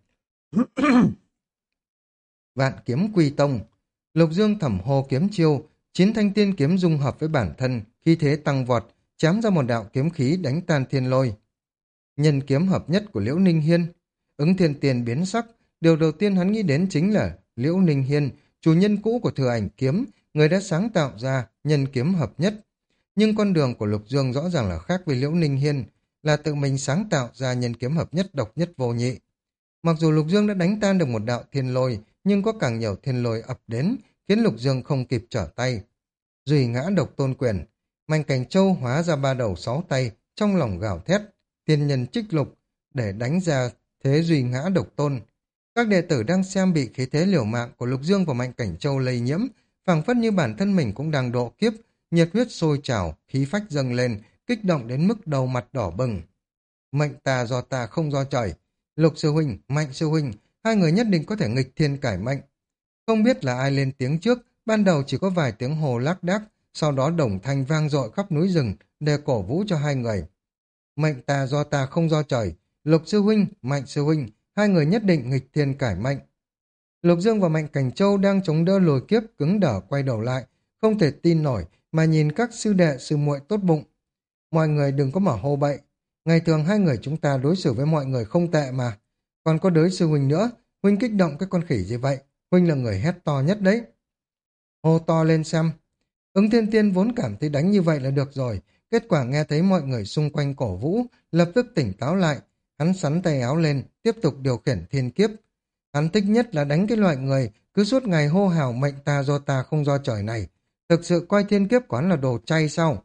Speaker 1: Vạn kiếm quy tông. Lục Dương thẩm hô kiếm chiêu, 9 thanh tiên kiếm dung hợp với bản thân, khi thế tăng vọt, chém ra một đạo kiếm khí đánh tan thiên lôi. Nhân kiếm hợp nhất của Liễu Ninh Hiên. Ứng Thiên Tiền biến sắc, điều đầu tiên hắn nghĩ đến chính là Liễu Ninh Hiên, chủ nhân cũ của thừa ảnh kiếm, người đã sáng tạo ra nhân kiếm hợp nhất. Nhưng con đường của Lục Dương rõ ràng là khác với Liễu Ninh Hiên, là tự mình sáng tạo ra nhân kiếm hợp nhất độc nhất vô nhị. Mặc dù Lục Dương đã đánh tan được một đạo thiên lôi, nhưng có càng nhiều thiên lôi ập đến, khiến Lục Dương không kịp trở tay. Duy ngã độc tôn quyền, Mạnh Cảnh Châu hóa ra 3 đầu 6 tay, trong lòng gào thét, tiên nhân trích lục, để đánh ra thế duy ngã độc tôn. Các đệ tử đang xem bị khí thế liều mạng của Lục Dương và Mạnh Cảnh Châu lây nhiễm, phảng phất như bản thân mình cũng đang độ kiếp, nhiệt huyết sôi trào, khí phách dâng lên, kích động đến mức đầu mặt đỏ bừng. Mệnh ta do ta không do trời. Lục sư huynh, Mạnh sư huynh, hai người nhất định có thể nghịch thiên cải mệnh. Không biết là ai lên tiếng trước, ban đầu chỉ có vài tiếng hồ lác đác, sau đó đồng thanh vang dội khắp núi rừng để cổ vũ cho hai người. Mệnh ta do ta không do trời. Lục sư huynh, Mạnh sư huynh, hai người nhất định nghịch thiên cải mệnh. Lục Dương và Mạnh Cảnh Châu đang chống đỡ lùi kiếp cứng đờ quay đầu lại, không thể tin nổi mà nhìn các sư đệ sư muội tốt bụng. Mọi người đừng có mở hô bậy. Ngày thường hai người chúng ta đối xử với mọi người không tệ mà. Còn có đới sư huynh nữa, huynh kích động cái con khỉ gì vậy? Huynh là người hét to nhất đấy. Hô to lên xem. Ứng Thiên Tiên vốn cảm thấy đánh như vậy là được rồi. Kết quả nghe thấy mọi người xung quanh cổ vũ, lập tức tỉnh táo lại. Hắn sắn tay áo lên, tiếp tục điều khiển thiên kiếp. Hắn thích nhất là đánh cái loại người cứ suốt ngày hô hào mệnh ta do ta không do trời này. Thực sự coi thiên kiếp quán là đồ chay sao?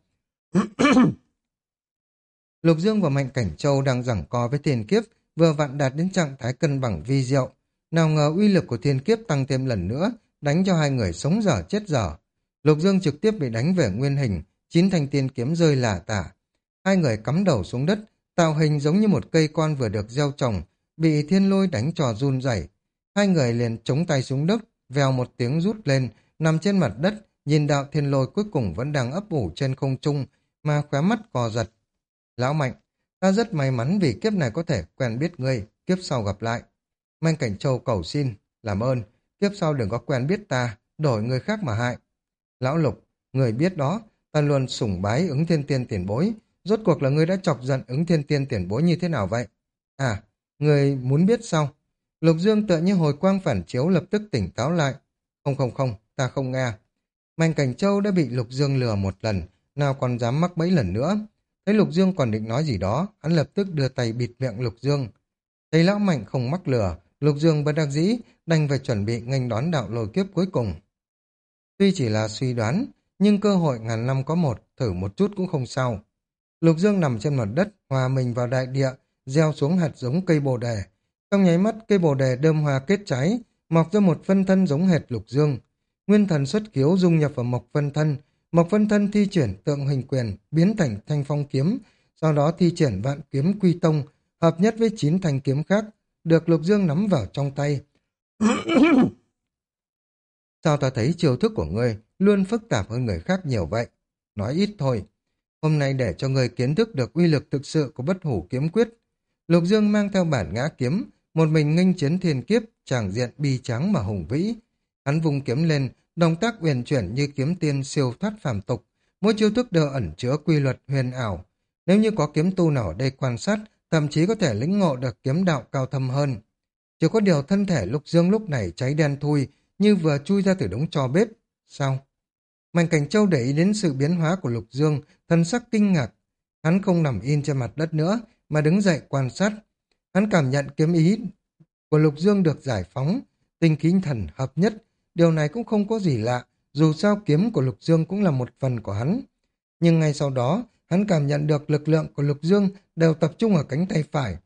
Speaker 1: Lục Dương và Mạnh Cảnh Châu đang giằng co với thiên kiếp, vừa vặn đạt đến trạng thái cân bằng vi diệu. Nào ngờ uy lực của thiên kiếp tăng thêm lần nữa, đánh cho hai người sống dở chết dở. Lục Dương trực tiếp bị đánh về nguyên hình, 9 thanh tiên kiếm rơi lả tả. Hai người cắm đầu xuống đất, tạo hình giống như một cây con vừa được gieo trồng, bị thiên lôi đánh cho run rẩy. Hai người liền chống tay xuống đất, vèo một tiếng rút lên, nằm trên mặt đất, nhìn đạo thiên lôi cuối cùng vẫn đang ấp ủ trên không trung, mà khóe mắt co giật. Lão Mạnh, ta rất may mắn vì kiếp này có thể quen biết ngươi, kiếp sau gặp lại. Mạnh Cảnh Châu cầu xin, làm ơn, kiếp sau đừng có quen biết ta, đổi người khác mà hại. Lão Lục, người biết đó, ta luôn sủng bái Ứng Thiên Tiên tiền bối, rốt cuộc là ngươi đã chọc giận Ứng Thiên Tiên tiền bối như thế nào vậy? À, người muốn biết sao? Lục Dương tựa như hồi quang phản chiếu lập tức tỉnh táo lại. Không không không, ta không nghe. Mạnh Cảnh Châu đã bị Lục Dương lừa một lần, nào còn dám mắc bẫy lần nữa. Thấy Lục Dương còn định nói gì đó, hắn lập tức đưa tay bịt miệng Lục Dương. Thấy lão Mạnh không mắc lừa, Lục Dương bất đắc dĩ, đành phải chuẩn bị nghênh đón đạo lôi kiếp cuối cùng. Tuy chỉ là suy đoán, nhưng cơ hội ngàn năm có một, thử một chút cũng không sao. Lục Dương nằm trên mặt đất, hòa mình vào đại địa, gieo xuống hạt giống cây bồ đề. Trong nháy mắt, cây bồ đề đơm hoa kết trái, mọc ra một phân thân giống hệt Lục Dương. Nguyên thần xuất khiếu dung nhập vào mộc phân thân thi triển tượng hình quyền, biến thành thanh phong kiếm, sau đó thi triển vạn kiếm quy tông, hợp nhất với 9 thanh kiếm khác, được Lục Dương nắm vào trong tay. Sao ta thấy chiêu thức của ngươi luôn phức tạp hơn người khác nhiều vậy? Nói ít thôi. Hôm nay để cho ngươi kiến thức được uy lực thực sự của bất hủ kiếm quyết. Lục Dương mang theo bản ngã kiếm, một mình nghênh chiến thiên kiếp, tràng diện bi tráng mà hùng vĩ. Hắn vung kiếm lên, động tác uyển chuyển như kiếm tiên siêu thoát phàm tục. Mỗi chiêu thức đều ẩn chứa quy luật huyền ảo. Nếu như có kiếm tu nào ở đây quan sát, thậm chí có thể lĩnh ngộ được kiếm đạo cao thâm hơn. Chỉ có điều thân thể Lục Dương lúc này cháy đen thui, như vừa chui ra từ đống tro bếp. Sao? Mạnh Cảnh Châu để ý đến sự biến hóa của Lục Dương, thân sắc kinh ngạc. Hắn không nằm yên trên mặt đất nữa, mà đứng dậy quan sát. Hắn cảm nhận kiếm ý của Lục Dương được giải phóng, tinh khí thần hợp nhất. Điều này cũng không có gì lạ, dù sao kiếm của Lục Dương cũng là một phần của hắn. Nhưng ngay sau đó, hắn cảm nhận được lực lượng của Lục Dương đều tập trung ở cánh tay phải.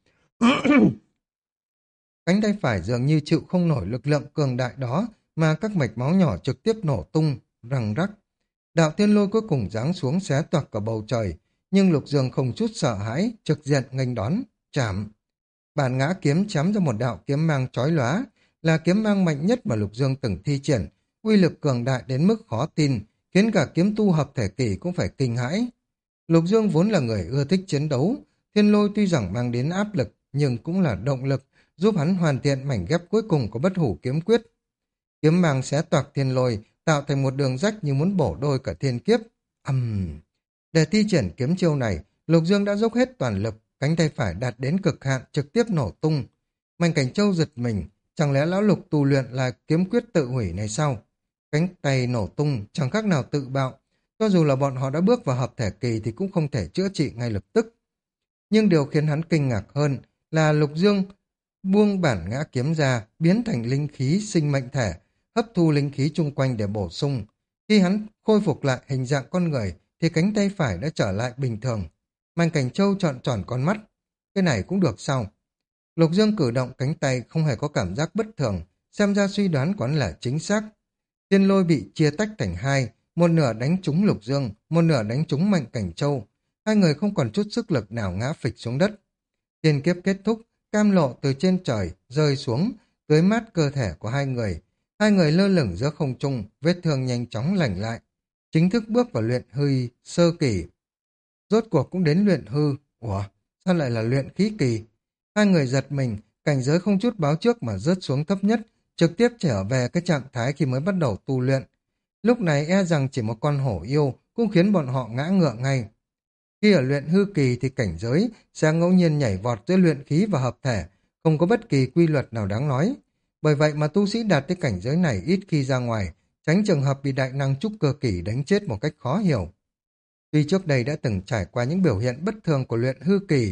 Speaker 1: Cánh tay phải dường như chịu không nổi lực lượng cường đại đó, mà các mạch máu nhỏ trực tiếp nổ tung, răng rắc. Đạo thiên lôi cuối cùng giáng xuống xé toạc cả bầu trời, nhưng Lục Dương không chút sợ hãi, trực diện nghênh đón, chạm. Bản ngã kiếm chém ra một đạo kiếm mang chói lóa, là kiếm mang mạnh nhất mà Lục Dương từng thi triển, uy lực cường đại đến mức khó tin, khiến cả kiếm tu hợp thể kỷ cũng phải kinh hãi. Lục Dương vốn là người ưa thích chiến đấu, thiên lôi tuy rằng mang đến áp lực, nhưng cũng là động lực, giúp hắn hoàn thiện mảnh ghép cuối cùng của bất hủ kiếm quyết. Kiếm mang xé toạc thiên lôi, tạo thành một đường rách như muốn bổ đôi cả thiên kiếp. Để thi triển kiếm chiêu này, Lục Dương đã dốc hết toàn lực, cánh tay phải đạt đến cực hạn trực tiếp nổ tung. Mạnh Cảnh Châu giật mình, chẳng lẽ lão Lục tu luyện là kiếm quyết tự hủy này sao? Cánh tay nổ tung chẳng khác nào tự bạo, cho dù là bọn họ đã bước vào hợp thể kỳ thì cũng không thể chữa trị ngay lập tức. Nhưng điều khiến hắn kinh ngạc hơn là Lục Dương buông bản ngã kiếm ra, biến thành linh khí sinh mệnh thể, hấp thu linh khí chung quanh để bổ sung. Khi hắn khôi phục lại hình dạng con người, thì cánh tay phải đã trở lại bình thường. Mạnh Cảnh Châu trọn tròn con mắt. Cái này cũng được sao? Lục Dương cử động cánh tay không hề có cảm giác bất thường, xem ra suy đoán của hắn là chính xác. Thiên lôi bị chia tách thành hai, một nửa đánh trúng Lục Dương, một nửa đánh trúng Mạnh Cảnh Châu. Hai người không còn chút sức lực nào ngã phịch xuống đất. Thiên kiếp kết thúc, cam lộ từ trên trời rơi xuống, tưới mát cơ thể của hai người. Hai người lơ lửng giữa không trung, vết thương nhanh chóng lành lại. Chính thức bước vào luyện hư sơ kỳ. Rốt cuộc cũng đến luyện hư. Ủa, sao lại là luyện khí kỳ? Hai người giật mình, cảnh giới không chút báo trước mà rớt xuống thấp nhất, trực tiếp trở về cái trạng thái khi mới bắt đầu tu luyện. Lúc này e rằng chỉ một con hổ yêu cũng khiến bọn họ ngã ngựa ngay. Khi ở luyện hư kỳ thì cảnh giới sẽ ngẫu nhiên nhảy vọt giữa luyện khí và hợp thể, không có bất kỳ quy luật nào đáng nói. Bởi vậy mà tu sĩ đạt tới cảnh giới này ít khi ra ngoài, tránh trường hợp bị đại năng trúc cơ kỳ đánh chết một cách khó hiểu. Tuy trước đây đã từng trải qua những biểu hiện bất thường của luyện hư kỳ,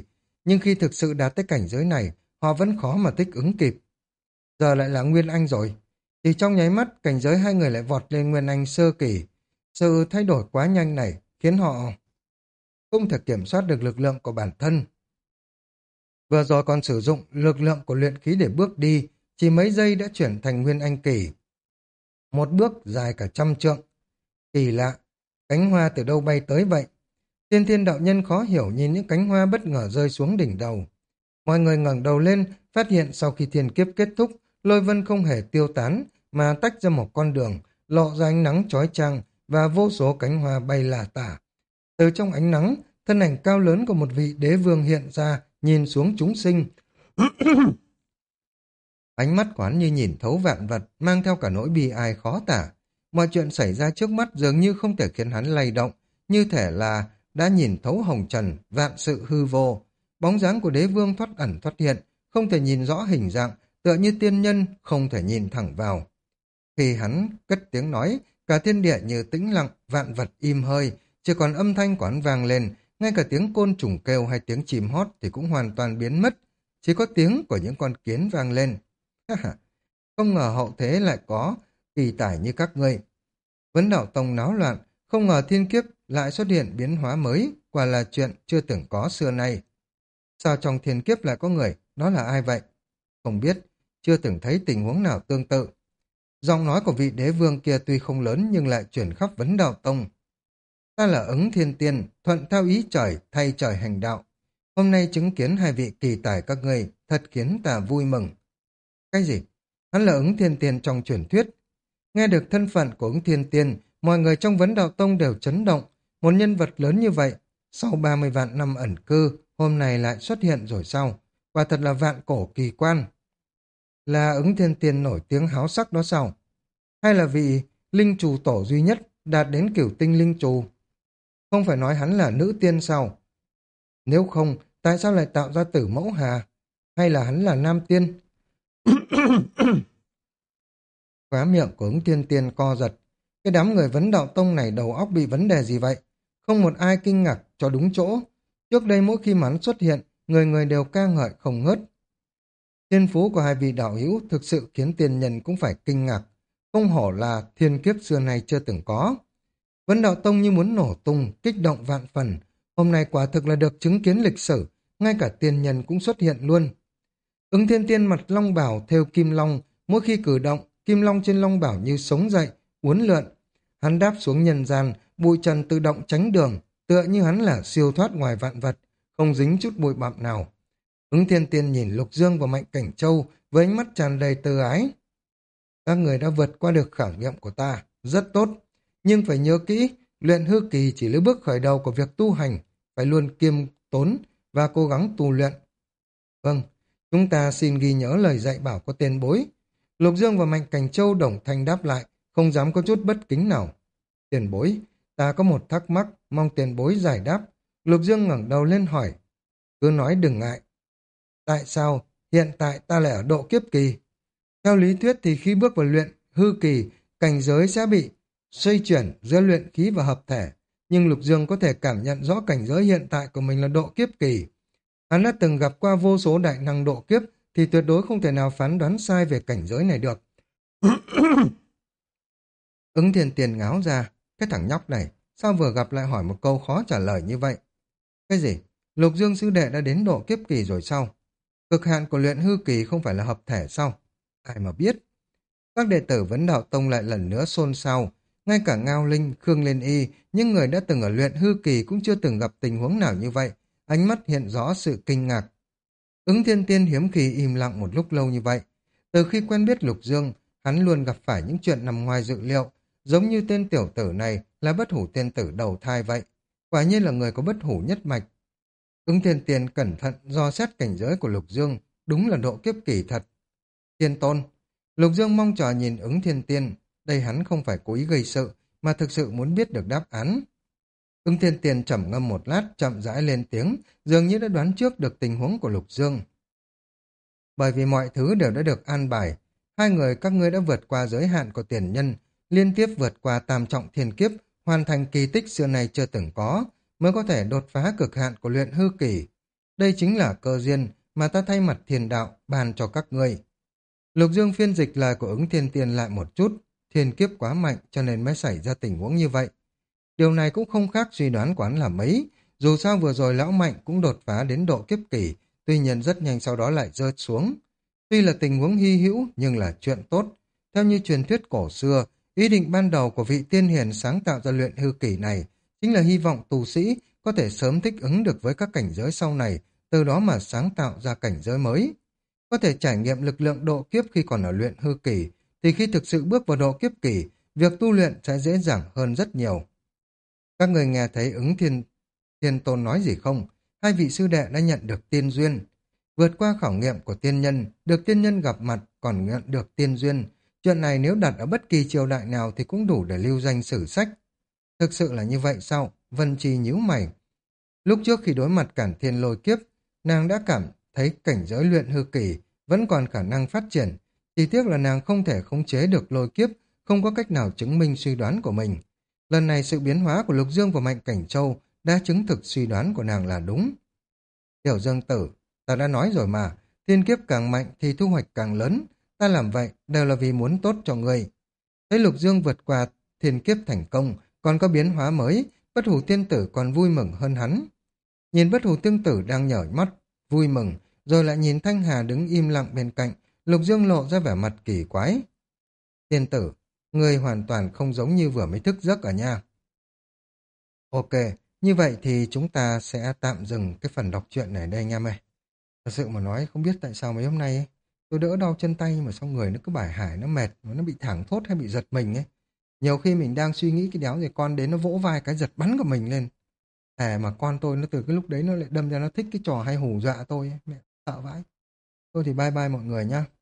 Speaker 1: nhưng khi thực sự đạt tới cảnh giới này, họ vẫn khó mà thích ứng kịp. Giờ lại là Nguyên Anh rồi. Chỉ trong nháy mắt, cảnh giới hai người lại vọt lên Nguyên Anh sơ kỳ. Sự thay đổi quá nhanh này khiến họ không thể kiểm soát được lực lượng của bản thân. Vừa rồi còn sử dụng lực lượng của luyện khí để bước đi, chỉ mấy giây đã chuyển thành Nguyên Anh kỳ. Một bước dài cả 100 trượng. Kỳ lạ, cánh hoa từ đâu bay tới vậy? Tiên Thiên đạo nhân khó hiểu nhìn những cánh hoa bất ngờ rơi xuống đỉnh đầu. Mọi người ngẩng đầu lên, phát hiện sau khi thiên kiếp kết thúc, lôi vân không hề tiêu tán, mà tách ra một con đường, lộ ra ánh nắng chói chang và vô số cánh hoa bay lả tả. Từ trong ánh nắng, thân ảnh cao lớn của một vị đế vương hiện ra, nhìn xuống chúng sinh. Ánh mắt quán như nhìn thấu vạn vật, mang theo cả nỗi bi ai khó tả. Mọi chuyện xảy ra trước mắt dường như không thể khiến hắn lay động, như thể là đã nhìn thấu hồng trần, vạn sự hư vô. Bóng dáng của đế vương thoát ẩn thoát hiện, không thể nhìn rõ hình dạng, tựa như tiên nhân không thể nhìn thẳng vào. Khi hắn cất tiếng nói, cả thiên địa như tĩnh lặng, vạn vật im hơi, chỉ còn âm thanh của hắn vang lên, ngay cả tiếng côn trùng kêu hay tiếng chim hót thì cũng hoàn toàn biến mất, chỉ có tiếng của những con kiến vang lên. Không ngờ hậu thế lại có kỳ tài như các ngươi. Vấn Đạo Tông náo loạn, không ngờ thiên kiếp lại xuất hiện biến hóa mới, quả là chuyện chưa từng có xưa nay. Sao trong thiên kiếp lại có người, đó là ai vậy? Không biết, chưa từng thấy tình huống nào tương tự. Giọng nói của vị đế vương kia tuy không lớn nhưng lại chuyển khắp Vấn Đạo Tông. Ta là Ứng Thiên Tiên, thuận theo ý trời, thay trời hành đạo. Hôm nay chứng kiến hai vị kỳ tài các ngươi, thật khiến ta vui mừng. Cái gì? Hắn là Ứng Thiên Tiên trong truyền thuyết. Nghe được thân phận của Ứng Thiên Tiên, mọi người trong Vấn Đạo Tông đều chấn động. Một nhân vật lớn như vậy, sau 30 vạn năm ẩn cư, hôm nay lại xuất hiện rồi sao? Quả thật là vạn cổ kỳ quan. Là Ứng Thiên Tiên nổi tiếng háo sắc đó sao? Hay là vị linh trù tổ duy nhất đạt đến cửu tinh linh trù? Không phải nói hắn là nữ tiên sao? Nếu không, tại sao lại tạo ra Tử Mẫu Hà? Hay là hắn là nam tiên? Khóe miệng của Ứng Thiên Tiên co giật. Cái đám người Vấn Đạo Tông này đầu óc bị vấn đề gì vậy? Không một ai kinh ngạc cho đúng chỗ. Trước đây mỗi khi hắn xuất hiện, người người đều ca ngợi không ngớt. Thiên phú của hai vị đạo hữu thực sự khiến tiền nhân cũng phải kinh ngạc. Không hổ là thiên kiếp xưa này chưa từng có. Vấn Đạo Tông như muốn nổ tung, kích động vạn phần. Hôm nay quả thực là được chứng kiến lịch sử, ngay cả tiền nhân cũng xuất hiện luôn. Ứng Thiên Tiên mặt long bào thêu kim long, mỗi khi cử động, kim long trên long bào như sống dậy, uốn lượn. Hắn đáp xuống nhân gian, bụi trần tự động tránh đường, tựa như hắn là siêu thoát ngoài vạn vật, không dính chút bụi bặm nào. Ứng Thiên Tiên nhìn Lục Dương và Mạnh Cảnh Châu với ánh mắt tràn đầy từ ái. Các người đã vượt qua được khảo nghiệm của ta, rất tốt. Nhưng phải nhớ kỹ, luyện hư kỳ chỉ là bước khởi đầu của việc tu hành, phải luôn kiêm tốn và cố gắng tu luyện. Vâng, chúng ta xin ghi nhớ lời dạy bảo của tiền bối. Lục Dương và Mạnh Cảnh Châu đồng thanh đáp lại, không dám có chút bất kính nào. Tiền bối, ta có một thắc mắc, mong tiền bối giải đáp. Lục Dương ngẩng đầu lên hỏi. Cứ nói đừng ngại. Tại sao hiện tại ta lại ở độ kiếp kỳ? Theo lý thuyết thì khi bước vào luyện hư kỳ, cảnh giới sẽ bị xoay chuyển giữa luyện khí và hợp thể. Nhưng Lục Dương có thể cảm nhận rõ cảnh giới hiện tại của mình là độ kiếp kỳ. Hắn đã từng gặp qua vô số đại năng độ kiếp thì tuyệt đối không thể nào phán đoán sai về cảnh giới này được. Ứng Thiên Tiền ngáo ra, cái thằng nhóc này, sao vừa gặp lại hỏi một câu khó trả lời như vậy? Cái gì? Lục Dương sư đệ đã đến độ kiếp kỳ rồi sao? Cực hạn của luyện hư kỳ không phải là hợp thể sao? Ai mà biết? Các đệ tử Vấn Đạo Tông lại lần nữa xôn xao, ngay cả Ngao Linh, Khương Liên Y, những người đã từng ở luyện hư kỳ cũng chưa từng gặp tình huống nào như vậy, ánh mắt hiện rõ sự kinh ngạc. Ứng Thiên Tiên hiếm khi im lặng một lúc lâu như vậy. Từ khi quen biết Lục Dương, hắn luôn gặp phải những chuyện nằm ngoài dự liệu, giống như tên tiểu tử này là bất hủ tiên tử đầu thai vậy. Quả nhiên là người có bất hủ nhất mạch. Ứng Thiên Tiên cẩn thận dò xét cảnh giới của Lục Dương, đúng là độ kiếp kỳ thật. Thiên Tôn, Lục Dương mong chờ nhìn Ứng Thiên Tiên, đây hắn không phải cố ý gây sự, mà thực sự muốn biết được đáp án. Ứng Thiên Tiên trầm ngâm một lát, chậm rãi lên tiếng, dường như đã đoán trước được tình huống của Lục Dương. Bởi vì mọi thứ đều đã được an bài, hai người các ngươi đã vượt qua giới hạn của tiền nhân, liên tiếp vượt qua tam trọng thiên kiếp, hoàn thành kỳ tích xưa này chưa từng có, mới có thể đột phá cực hạn của luyện hư kỳ. Đây chính là cơ duyên mà ta thay mặt thiên đạo ban cho các ngươi. Lục Dương phiên dịch lời của ứng thiên tiên lại một chút. Thiên kiếp quá mạnh cho nên mới xảy ra tình huống như vậy. Điều này cũng không khác suy đoán của hắn là mấy. Dù sao vừa rồi lão mạnh cũng đột phá đến độ kiếp kỷ, tuy nhiên rất nhanh sau đó lại rơi xuống. Tuy là tình huống hy hữu nhưng là chuyện tốt. Theo như truyền thuyết cổ xưa, ý định ban đầu của vị tiên hiền sáng tạo ra luyện hư kỷ này chính là hy vọng tù sĩ có thể sớm thích ứng được với các cảnh giới sau này, từ đó mà sáng tạo ra cảnh giới mới. Có thể trải nghiệm lực lượng độ kiếp khi còn ở luyện hư kỷ, thì khi thực sự bước vào độ kiếp kỷ, việc tu luyện sẽ dễ dàng hơn rất nhiều. Các người nghe thấy thiên tôn nói gì không? Hai vị sư đệ đã nhận được tiên duyên. Vượt qua khảo nghiệm của tiên nhân, được tiên nhân gặp mặt còn nhận được tiên duyên. Chuyện này nếu đặt ở bất kỳ triều đại nào thì cũng đủ để lưu danh sử sách. Thực sự là như vậy sao? Vân Chi nhíu mày. Lúc trước khi đối mặt cản thiên lôi kiếp, nàng đã cảm thấy cảnh giới luyện hư kỳ vẫn còn khả năng phát triển. Chỉ tiếc là nàng không thể khống chế được lôi kiếp, không có cách nào chứng minh suy đoán của mình. Lần này sự biến hóa của Lục Dương và Mạnh Cảnh Châu đã chứng thực suy đoán của nàng là đúng. Tiểu Dương Tử, ta đã nói rồi mà, thiên kiếp càng mạnh thì thu hoạch càng lớn. Ta làm vậy đều là vì muốn tốt cho ngươi. Thấy Lục Dương vượt qua thiên kiếp thành công, còn có biến hóa mới, Bất Hủ Tiên Tử còn vui mừng hơn hắn. Nhìn Bất Hủ Tiên Tử đang nhởn mắt, vui mừng, rồi lại nhìn Thanh Hà đứng im lặng bên cạnh, Lục Dương lộ ra vẻ mặt kỳ quái. Tiên Tử, ngươi hoàn toàn không giống như vừa mới thức giấc ở nha. Ok, như vậy thì chúng ta sẽ tạm dừng cái phần đọc truyện này đây anh em ơi. Thật sự mà nói không biết tại sao mấy hôm nay ấy, tôi đỡ đau chân tay nhưng mà xong người nó cứ bài hải, nó mệt, nó bị thẳng thốt hay bị giật mình ấy. Nhiều khi mình đang suy nghĩ cái đéo gì con đến nó vỗ vai cái giật bắn của mình lên. À mà con tôi nó từ cái lúc đấy nó lại đâm ra nó thích cái trò hay hù dọa tôi ấy. Mẹ sợ vãi. Thôi thì bye bye mọi người nhá.